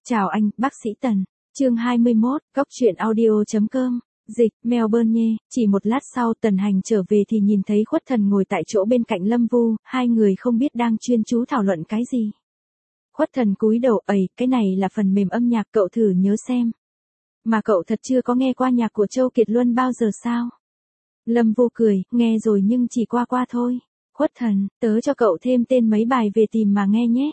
Chào anh, bác sĩ Tần. Chương 21, Góc truyện audio.com. Dịch, Melbourne nhé. Chỉ một lát sau Tần Hành trở về thì nhìn thấy Khuất Thần ngồi tại chỗ bên cạnh Lâm Vu, hai người không biết đang chuyên chú thảo luận cái gì. Khuất Thần cúi đầu, cái này là phần mềm âm nhạc, cậu thử nhớ xem. Mà cậu thật chưa có nghe qua nhạc của Châu Kiệt Luân bao giờ sao? Lâm Vu cười, nghe rồi nhưng chỉ qua thôi. Khuất Thần, tớ cho cậu thêm tên mấy bài về tìm mà nghe nhé.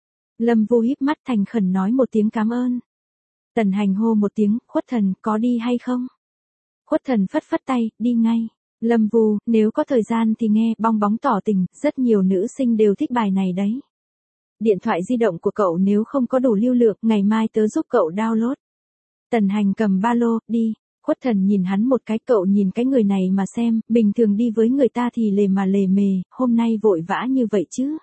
Lâm Vu híp mắt thành khẩn nói một tiếng cảm ơn. Tần Hành hô một tiếng, Khuất Thần, có đi hay không? Khuất Thần phất phất tay, đi ngay. Lâm Vu, nếu có thời gian thì nghe, bong bóng tỏ tình, rất nhiều nữ sinh đều thích bài này đấy. Điện thoại di động của cậu nếu không có đủ lưu lượng, ngày mai tớ giúp cậu download. Tần Hành cầm ba lô, đi. Khuất Thần nhìn hắn một cái, cậu nhìn cái người này mà xem, bình thường đi với người ta thì lề mà lề mề, hôm nay vội vã như vậy chứ.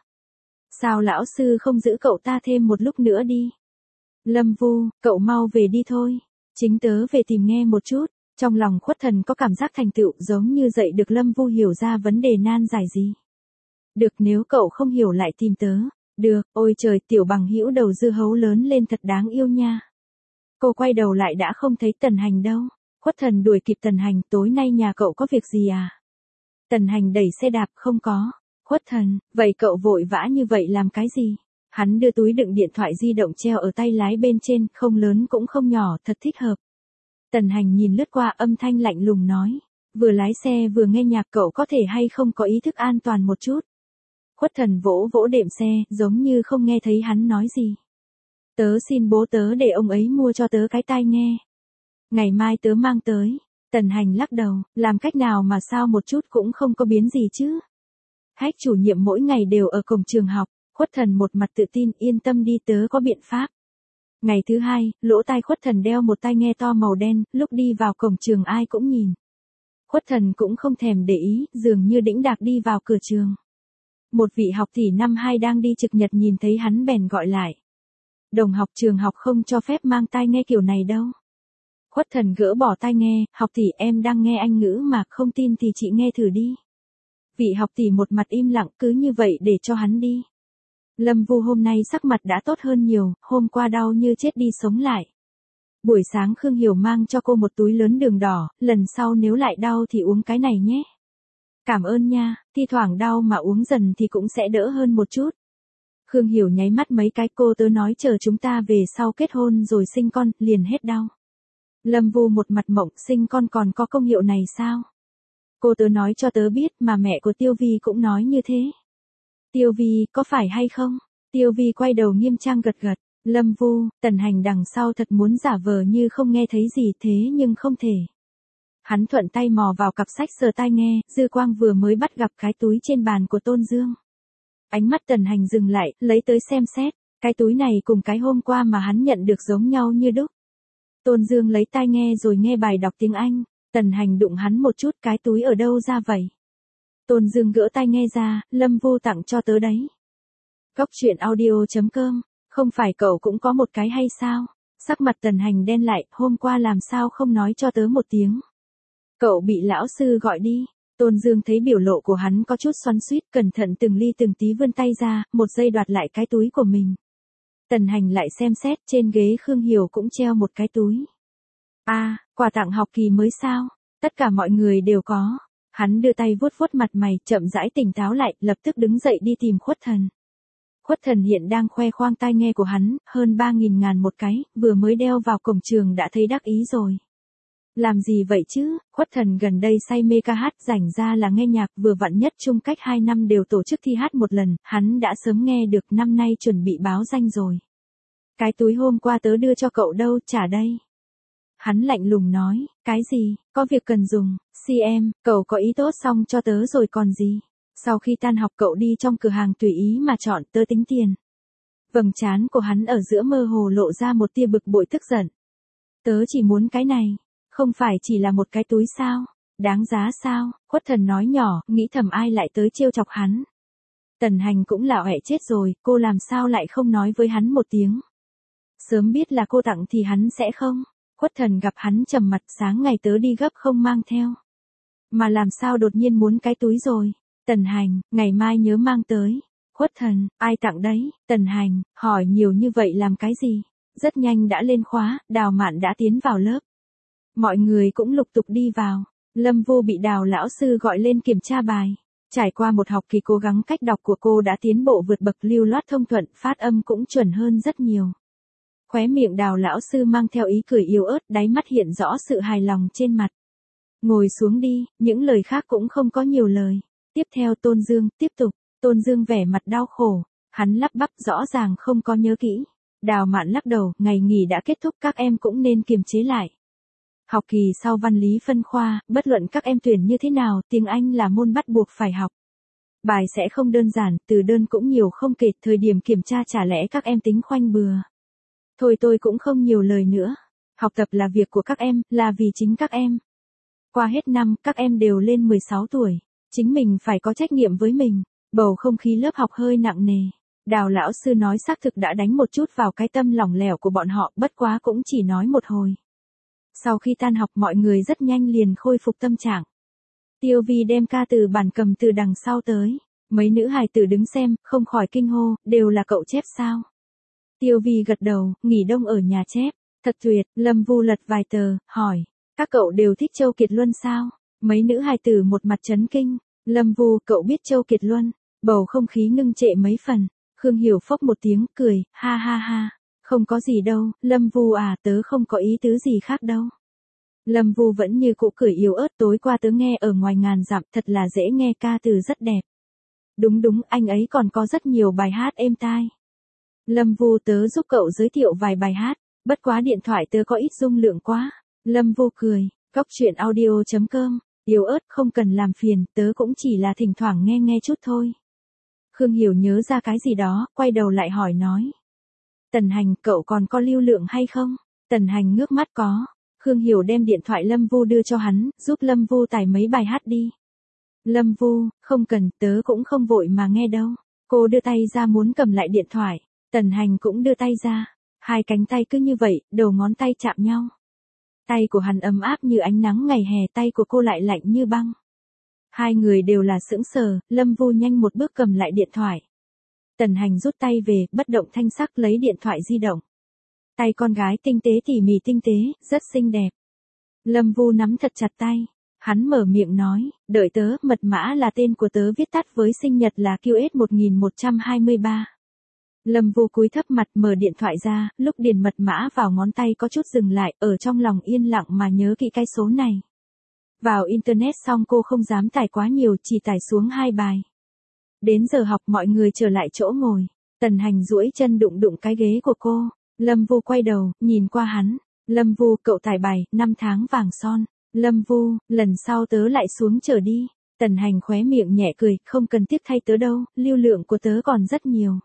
Sao lão sư không giữ cậu ta thêm một lúc nữa đi? Lâm Vu, cậu mau về đi thôi. Chính tớ về tìm nghe một chút. Trong lòng Khuất Thần có cảm giác thành tựu, giống như dạy được Lâm Vu hiểu ra vấn đề nan giải gì. Được, nếu cậu không hiểu lại tìm tớ. Được, ôi trời, tiểu bằng hữu đầu dưa hấu lớn lên thật đáng yêu nha. Cô quay đầu lại đã không thấy Tần Hành đâu. Khuất Thần đuổi kịp Tần Hành, tối nay nhà cậu có việc gì à? Tần Hành đẩy xe đạp, không có. Khuất Thần, vậy cậu vội vã như vậy làm cái gì? Hắn đưa túi đựng điện thoại di động treo ở tay lái bên trên, không lớn cũng không nhỏ, thật thích hợp. Tần Hành nhìn lướt qua, âm thanh lạnh lùng nói. Vừa lái xe vừa nghe nhạc, cậu có thể hay không có ý thức an toàn một chút? Khuất Thần vỗ vỗ đệm xe, giống như không nghe thấy hắn nói gì. Tớ xin bố tớ để ông ấy mua cho tớ cái tai nghe. Ngày mai tớ mang tới. Tần Hành lắc đầu, làm cách nào mà sao một chút cũng không có biến gì chứ? Hách chủ nhiệm mỗi ngày đều ở cổng trường học. Khuất Thần một mặt tự tin, yên tâm đi, tớ có biện pháp. Ngày thứ hai, lỗ tai Khuất Thần đeo một tai nghe to màu đen, lúc đi vào cổng trường ai cũng nhìn. Khuất Thần cũng không thèm để ý, dường như đĩnh đạc đi vào cửa trường. Một vị học tỷ năm 2 đang đi trực nhật nhìn thấy hắn bèn gọi lại. Đồng học, trường học không cho phép mang tai nghe kiểu này đâu. Khuất Thần gỡ bỏ tai nghe, học tỷ em đang nghe Anh ngữ mà, không tin thì chị nghe thử đi. Vị học tỷ một mặt im lặng, cứ như vậy để cho hắn đi. Lâm Vu hôm nay sắc mặt đã tốt hơn nhiều, hôm qua đau như chết đi sống lại. Buổi sáng Khương Hiểu mang cho cô một túi lớn đường đỏ, lần sau nếu lại đau thì uống cái này nhé. Cảm ơn nha, thi thoảng đau mà uống dần thì cũng sẽ đỡ hơn một chút. Khương Hiểu nháy mắt mấy cái, cô tớ nói chờ chúng ta về sau kết hôn rồi sinh con, liền hết đau. Lâm Vu một mặt mộng, sinh con còn có công hiệu này sao? Cô tớ nói cho tớ biết, mà mẹ của Tiêu Vi cũng nói như thế. Tiêu Vi, có phải hay không? Tiêu Vi quay đầu nghiêm trang gật gật. Lâm Vu, Tần Hành đằng sau thật muốn giả vờ như không nghe thấy gì thế nhưng không thể. Hắn thuận tay mò vào cặp sách sờ tai nghe, dư quang vừa mới bắt gặp cái túi trên bàn của Tôn Dương. Ánh mắt Tần Hành dừng lại, lấy tới xem xét. Cái túi này cùng cái hôm qua mà hắn nhận được giống nhau như đúc. Tôn Dương lấy tai nghe rồi nghe bài đọc tiếng Anh. Tần Hành đụng hắn một chút, cái túi ở đâu ra vậy? Tôn Dương gỡ tai nghe ra, Lâm Vu tặng cho tớ đấy. Góc truyện audio.com, không phải cậu cũng có một cái hay sao? Sắc mặt Tần Hành đen lại, hôm qua làm sao không nói cho tớ một tiếng? Cậu bị lão sư gọi đi. Tôn Dương thấy biểu lộ của hắn có chút xoắn xuýt, cẩn thận từng ly từng tí vươn tay ra, một giây đoạt lại cái túi của mình. Tần Hành lại xem xét, trên ghế Khương Hiểu cũng treo một cái túi. Quà tặng học kỳ mới sao? Tất cả mọi người đều có. Hắn đưa tay vuốt vuốt mặt mày, chậm rãi tỉnh táo lại, lập tức đứng dậy đi tìm Khuất Thần. Khuất Thần hiện đang khoe khoang tai nghe của hắn, hơn 3.000 ngàn một cái, vừa mới đeo vào cổng trường đã thấy đắc ý rồi. Làm gì vậy chứ? Khuất Thần gần đây say mê ca hát, rảnh ra là nghe nhạc, vừa vặn nhất chung cách 2 năm đều tổ chức thi hát một lần, hắn đã sớm nghe được, năm nay chuẩn bị báo danh rồi. Cái túi hôm qua tớ đưa cho cậu đâu, trả đây. Hắn lạnh lùng nói, cái gì, có việc cần dùng, CM, cậu có ý tốt xong cho tớ rồi còn gì. Sau khi tan học cậu đi trong cửa hàng tùy ý mà chọn, tớ tính tiền. Vầng trán của hắn ở giữa mơ hồ lộ ra một tia bực bội tức giận. Tớ chỉ muốn cái này, không phải chỉ là một cái túi sao, đáng giá sao? Khuất Thần nói nhỏ, nghĩ thầm ai lại tới trêu chọc hắn. Tần Hành cũng là ẻ chết rồi, cô làm sao lại không nói với hắn một tiếng. Sớm biết là cô tặng thì hắn sẽ không. Khuất Thần gặp hắn trầm mặt, sáng ngày tớ đi gấp không mang theo. Mà làm sao đột nhiên muốn cái túi rồi? Tần Hành, ngày mai nhớ mang tới. Khuất Thần, ai tặng đấy? Tần Hành, hỏi nhiều như vậy làm cái gì? Rất nhanh đã lên khóa, Đào Mạn đã tiến vào lớp. Mọi người cũng lục tục đi vào. Lâm Vu bị Đào lão sư gọi lên kiểm tra bài. Trải qua một học kỳ cố gắng, cách đọc của cô đã tiến bộ vượt bậc, lưu loát thông thuận, phát âm cũng chuẩn hơn rất nhiều. Khóe miệng Đào lão sư mang theo ý cười yếu ớt, đáy mắt hiện rõ sự hài lòng trên mặt. Ngồi xuống đi, những lời khác cũng không có nhiều lời. Tiếp theo Tôn Dương, tiếp tục. Tôn Dương vẻ mặt đau khổ. Hắn lắp bắp, rõ ràng không có nhớ kỹ. Đào Mạn lắc đầu, ngày nghỉ đã kết thúc, các em cũng nên kiềm chế lại. Học kỳ sau văn lý phân khoa, bất luận các em tuyển như thế nào, tiếng Anh là môn bắt buộc phải học. Bài sẽ không đơn giản, từ đơn cũng nhiều không kể, thời điểm kiểm tra chả lẽ các em tính khoanh bừa. Thôi tôi cũng không nhiều lời nữa. Học tập là việc của các em, là vì chính các em. Qua hết năm, các em đều lên 16 tuổi. Chính mình phải có trách nhiệm với mình. Bầu không khí lớp học hơi nặng nề. Đào lão sư nói xác thực đã đánh một chút vào cái tâm lỏng lẻo của bọn họ, bất quá cũng chỉ nói một hồi. Sau khi tan học, mọi người rất nhanh liền khôi phục tâm trạng. Tiêu Vi đem ca từ bản cầm từ đằng sau tới. Mấy nữ hài tử đứng xem, không khỏi kinh hô, đều là cậu chép sao? Tiêu Vi gật đầu, nghỉ đông ở nhà chép. Thật tuyệt. Lâm Vu lật vài tờ, hỏi. Các cậu đều thích Châu Kiệt Luân sao? Mấy nữ hài tử một mặt chấn kinh. Lâm Vu, cậu biết Châu Kiệt Luân? Bầu không khí ngưng trệ mấy phần. Khương Hiểu phốc một tiếng, cười, ha ha ha. Không có gì đâu, Lâm Vu à, tớ không có ý tứ gì khác đâu. Lâm Vu vẫn như cũ cười yếu ớt, tối qua tớ nghe ở ngoài ngàn dặm, thật là dễ nghe, ca từ rất đẹp. Đúng đúng, anh ấy còn có rất nhiều bài hát êm tai. Lâm Vu, tớ giúp cậu giới thiệu vài bài hát, bất quá điện thoại tớ có ít dung lượng quá. Lâm Vu cười, Cóc Truyện Audio.com, yếu ớt, không cần làm phiền, tớ cũng chỉ là thỉnh thoảng nghe nghe chút thôi. Khương Hiểu nhớ ra cái gì đó, quay đầu lại hỏi nói. Tần Hành, cậu còn có lưu lượng hay không? Tần Hành ngước mắt có. Khương Hiểu đem điện thoại Lâm Vu đưa cho hắn, giúp Lâm Vu tải mấy bài hát đi. Lâm Vu, không cần, tớ cũng không vội mà nghe đâu. Cô đưa tay ra muốn cầm lại điện thoại. Tần Hành cũng đưa tay ra. Hai cánh tay cứ như vậy, đầu ngón tay chạm nhau. Tay của hắn ấm áp như ánh nắng ngày hè, tay của cô lại lạnh như băng. Hai người đều là sững sờ, Lâm Vu nhanh một bước cầm lại điện thoại. Tần Hành rút tay về, bất động thanh sắc lấy điện thoại di động. Tay con gái tinh tế tỉ mỉ tinh tế, rất xinh đẹp. Lâm Vu nắm thật chặt tay. Hắn mở miệng nói, đợi tớ, mật mã là tên của tớ viết tắt với sinh nhật là QS1123. Lâm Vu cúi thấp mặt mở điện thoại ra, lúc điền mật mã vào ngón tay có chút dừng lại, ở trong lòng yên lặng mà nhớ kỹ cái số này. Vào Internet xong cô không dám tải quá nhiều, chỉ tải xuống 2 bài. Đến giờ học mọi người trở lại chỗ ngồi. Tần Hành duỗi chân đụng đụng cái ghế của cô. Lâm Vu quay đầu, nhìn qua hắn. Lâm Vu, cậu tải bài, 5 tháng vàng son. Lâm Vu, lần sau tớ lại xuống chờ đi. Tần Hành khóe miệng nhẹ cười, không cần tiếp thay tớ đâu, lưu lượng của tớ còn rất nhiều.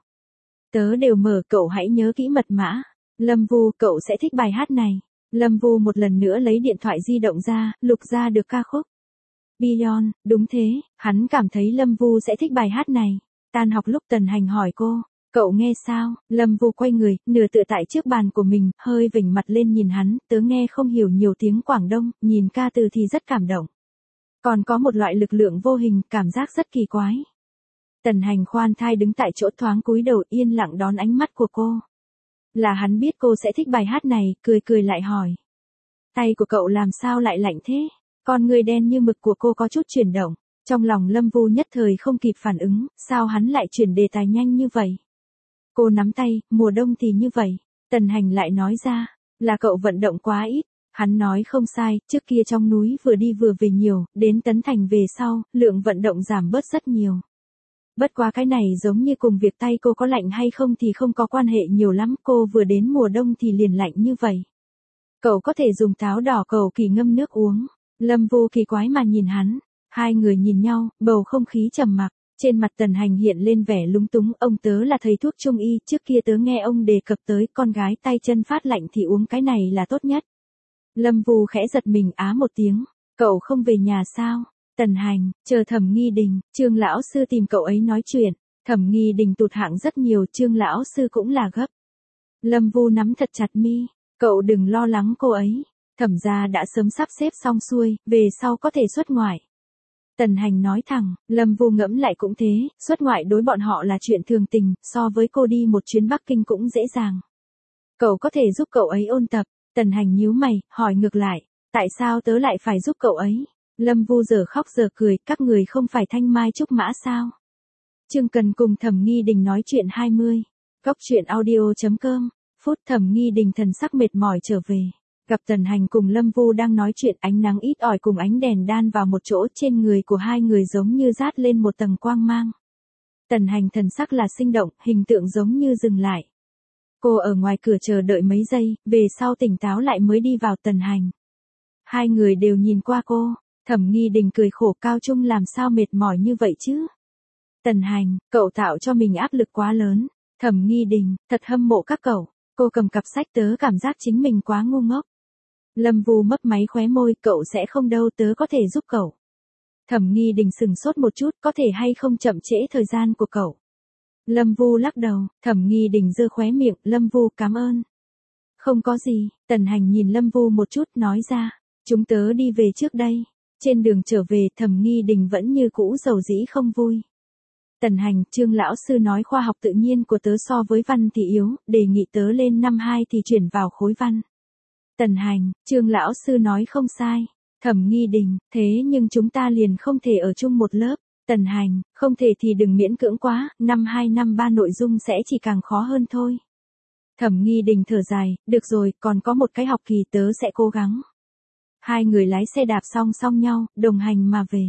Tớ đều mở, cậu hãy nhớ kỹ mật mã. Lâm Vu, cậu sẽ thích bài hát này. Lâm Vu một lần nữa lấy điện thoại di động ra, lục ra được ca khúc. Beyond, đúng thế, hắn cảm thấy Lâm Vu sẽ thích bài hát này. Tan học lúc Tần Hành hỏi cô, cậu nghe sao? Lâm Vu quay người, nửa tựa tại trước bàn của mình, hơi vểnh mặt lên nhìn hắn, tớ nghe không hiểu nhiều tiếng Quảng Đông, nhìn ca từ thì rất cảm động. Còn có một loại lực lượng vô hình, cảm giác rất kỳ quái. Tần Hành khoan thai đứng tại chỗ thoáng cúi đầu yên lặng đón ánh mắt của cô. Là hắn biết cô sẽ thích bài hát này, cười cười lại hỏi. Tay của cậu làm sao lại lạnh thế? Con người đen như mực của cô có chút chuyển động. Trong lòng Lâm Vu nhất thời không kịp phản ứng, sao hắn lại chuyển đề tài nhanh như vậy? Cô nắm tay, mùa đông thì như vậy. Tần Hành lại nói ra, là cậu vận động quá ít. Hắn nói không sai, trước kia trong núi vừa đi vừa về nhiều, đến Tấn Thành về sau, lượng vận động giảm bớt rất nhiều. Bất quá cái này giống như cùng việc tay cô có lạnh hay không thì không có quan hệ nhiều lắm, cô vừa đến mùa đông thì liền lạnh như vậy. Cậu có thể dùng táo đỏ cầu kỳ ngâm nước uống. Lâm Vu kỳ quái mà nhìn hắn, hai người nhìn nhau, bầu không khí trầm mặc, trên mặt Tần Hành hiện lên vẻ lúng túng, ông tớ là thầy thuốc trung y, trước kia tớ nghe ông đề cập tới con gái tay chân phát lạnh thì uống cái này là tốt nhất. Lâm Vu khẽ giật mình á một tiếng, cậu không về nhà sao? Tần Hành, chờ Thẩm Nghi Đình, Trương lão sư tìm cậu ấy nói chuyện, Thẩm Nghi Đình tụt hạng rất nhiều, Trương lão sư cũng là gấp. Lâm Vu nắm thật chặt mi, cậu đừng lo lắng cô ấy. Thẩm gia đã sớm sắp xếp xong xuôi, về sau có thể xuất ngoại. Tần Hành nói thẳng, Lâm Vu ngẫm lại cũng thế, xuất ngoại đối bọn họ là chuyện thường tình, so với cô đi một chuyến Bắc Kinh cũng dễ dàng. Cậu có thể giúp cậu ấy ôn tập. Tần Hành nhíu mày, hỏi ngược lại. Tại sao tớ lại phải giúp cậu ấy? Lâm Vu giờ khóc giờ cười, các người không phải thanh mai trúc mã sao? Chương Cần cùng Thẩm Nghi Đình nói chuyện 20. Góc chuyện audio.com. Phút Thẩm Nghi Đình thần sắc mệt mỏi trở về. Gặp Tần Hành cùng Lâm Vu đang nói chuyện, ánh nắng ít ỏi cùng ánh đèn đan vào một chỗ, trên người của hai người giống như dát lên một tầng quang mang. Tần Hành thần sắc là sinh động, hình tượng giống như dừng lại. Cô ở ngoài cửa chờ đợi mấy giây, về sau tỉnh táo lại mới đi vào Tần Hành. Hai người đều nhìn qua cô, Thẩm Nghi Đình cười khổ, Cao Trung làm sao mệt mỏi như vậy chứ? Tần Hành, cậu tạo cho mình áp lực quá lớn. Thẩm Nghi Đình, thật hâm mộ các cậu. Cô cầm cặp sách, tớ cảm giác chính mình quá ngu ngốc. Lâm Vu mấp máy khóe môi, cậu sẽ không đâu, tớ có thể giúp cậu. Thẩm Nghi Đình sừng sốt một chút, có thể hay không chậm trễ thời gian của cậu. Lâm Vu lắc đầu, Thẩm Nghi Đình giơ khóe miệng, Lâm Vu cảm ơn. Không có gì, Tần Hành nhìn Lâm Vu một chút, nói ra, chúng tớ đi về trước đây. Trên đường trở về, Thẩm Nghi Đình vẫn như cũ dầu dĩ không vui. Tần Hành, Trương lão sư nói khoa học tự nhiên của tớ so với văn thì yếu, đề nghị tớ lên năm 2 thì chuyển vào khối văn. Tần Hành, Trương lão sư nói không sai. Thẩm Nghi Đình, thế nhưng chúng ta liền không thể ở chung một lớp. Tần Hành, không thể thì đừng miễn cưỡng quá, năm 2 năm 3 nội dung sẽ chỉ càng khó hơn thôi. Thẩm Nghi Đình thở dài, được rồi, còn có một cái học kỳ tớ sẽ cố gắng. Hai người lái xe đạp song song nhau, đồng hành mà về.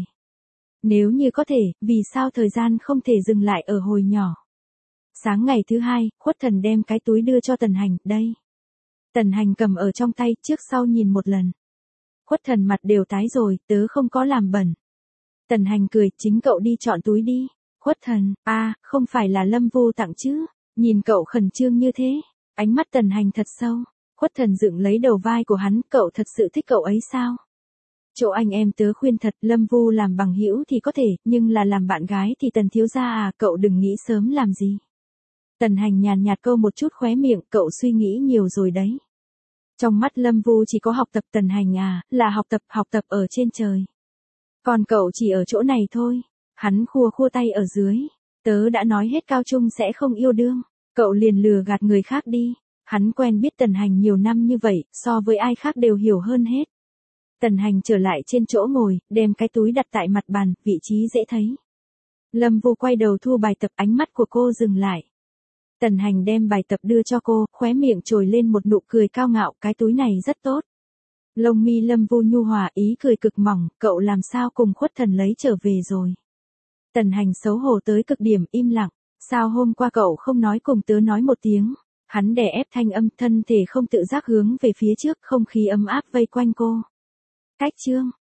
Nếu như có thể, vì sao thời gian không thể dừng lại ở hồi nhỏ. Sáng ngày thứ hai, Khuất Thần đem cái túi đưa cho Tần Hành, đây. Tần Hành cầm ở trong tay, trước sau nhìn một lần. Khuất Thần mặt đều tái rồi, tớ không có làm bẩn. Tần Hành cười, chính cậu đi chọn túi đi. Khuất Thần, không phải là Lâm Vu tặng chứ. Nhìn cậu khẩn trương như thế. Ánh mắt Tần Hành thật sâu. Khuất Thần dựng lấy đầu vai của hắn, cậu thật sự thích cậu ấy sao? Chỗ anh em tớ khuyên thật, Lâm Vu làm bằng hữu thì có thể, nhưng là làm bạn gái thì Tần thiếu gia cậu đừng nghĩ sớm làm gì. Tần Hành nhàn nhạt câu một chút khóe miệng, cậu suy nghĩ nhiều rồi đấy. Trong mắt Lâm Vu chỉ có học tập. Tần Hành là học tập ở trên trời. Còn cậu chỉ ở chỗ này thôi. Hắn khua khua tay ở dưới. Tớ đã nói hết Cao Trung sẽ không yêu đương. Cậu liền lừa gạt người khác đi. Hắn quen biết Tần Hành nhiều năm như vậy, so với ai khác đều hiểu hơn hết. Tần Hành trở lại trên chỗ ngồi, đem cái túi đặt tại mặt bàn, vị trí dễ thấy. Lâm Vu quay đầu thu bài tập, ánh mắt của cô dừng lại. Tần Hành đem bài tập đưa cho cô, khóe miệng trồi lên một nụ cười cao ngạo, cái túi này rất tốt. Lông mi Lâm Vu nhu hòa, ý cười cực mỏng, cậu làm sao cùng Khuất Thần lấy trở về rồi. Tần Hành xấu hổ tới cực điểm, im lặng, sao hôm qua cậu không nói cùng tớ nói một tiếng. Hắn đè ép thanh âm, thân thể không tự giác hướng về phía trước, không khí ấm áp vây quanh cô. Cách chương